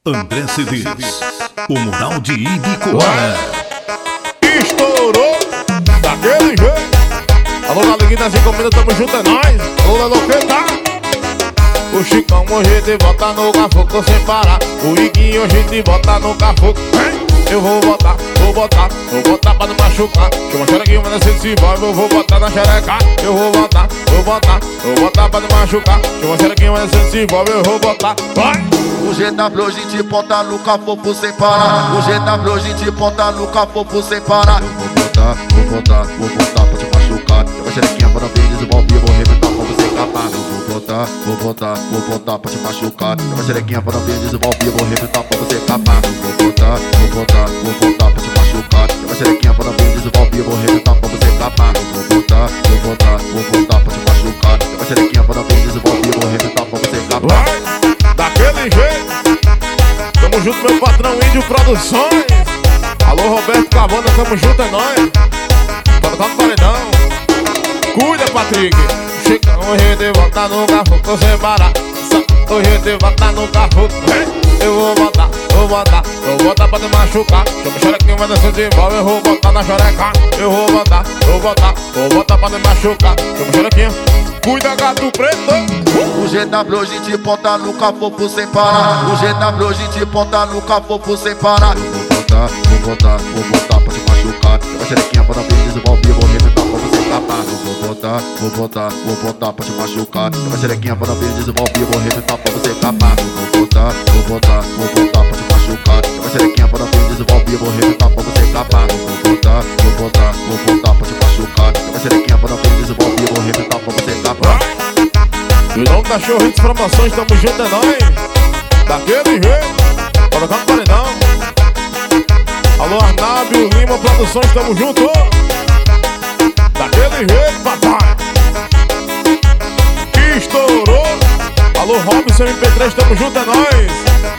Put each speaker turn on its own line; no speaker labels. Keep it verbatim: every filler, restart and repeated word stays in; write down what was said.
André C Ds, o mural de Ibicoara.
Estourou daquele jeito. Alô, galerinha das encomendas, tamo junto, é nóis. Alô, alô, que tá? O Chicão hoje de bota no cafoco sem parar. O Iguinho hoje de bota no cafoco. Eu vou botar, vou botar, vou botar pra não machucar. Chama a xerequinha, mas se desenvolve, eu vou botar na xereca. Eu vou botar, vou botar, vou botar pra não machucar. Chama a xerequinha, mas se desenvolve, eu vou botar. Vai!
O G W hoje de ponta no cafofo sem parar. O G W hoje de ponta no cafofo sem parar. Eu vou botar, vou botar, vou botar pra te machucar. Chama a xerequinha, pra não vir desenvolver, eu vou arrebentar pra você escapar. Eu vou botar, vou botar, vou botar pra te machucar. Chama a xerequinha, pra não vir desenvolver, eu vou arrebentar pra você escapar. Eu vou botar, vou botar, vou botar pra te machucar. Chama a xerequinha, pra não vir desenvolver, eu vou arrebentar pra você escapar. Eu vou botar, vou botar, vou botar pra te machucar. Chama a xerequinha, pra não vir desenvolver, eu vou arrebentar pra você escapar.
Daquele jeito. Tamo junto, meu patrão Índio Produções. Alô, Roberto Cavana, tamo junto, é nóis. Toca no paredão. Cuida, Patrick. Chicão, hoje de volta no carro, tô sem parar. Hoje de volta no carro. Eu vou botar, vou botar, vou botar pra te machucar. Chama o xerequinho, vai descer de bola, eu vou botar na xereca. Eu vou botar, vou botar, vou botar pra te machucar. Chama o xerequinho, cuida, gato preto.
O G W hoje de ponta no cafofo sem parar. O G W hoje de ponta no cafofo sem parar. Eu vou botar, vou botar, vou botar pra te machucar. Chama a xerequinha, pra não vir desenvolver, vou arrebentar pra você escapar. Eu vou botar, vou botar, vou botar pra te machucar. Chama a xerequinha, pra não vir desenvolver, vou arrebentar pra você escapar. Eu vou botar, vou botar, vou botar pra te machucar. Chama a xerequinha, pra não vir desenvolver, vou arrebentar pra você escapar. Eu vou botar, vou botar, vou botar pra te machucar. Chama a xerequinha, pra não vir desenvolver, vou arrebentar pra você escapar.
E o nome da Show Hits Promoções, tamo junto, é nóis. Daquele jeito. Colocando no paredão. Alô, Arnábio Lima Produções, tamo junto. Daquele jeito, papai. Estourou. Alô, Robson M P três, tamo junto, é nóis.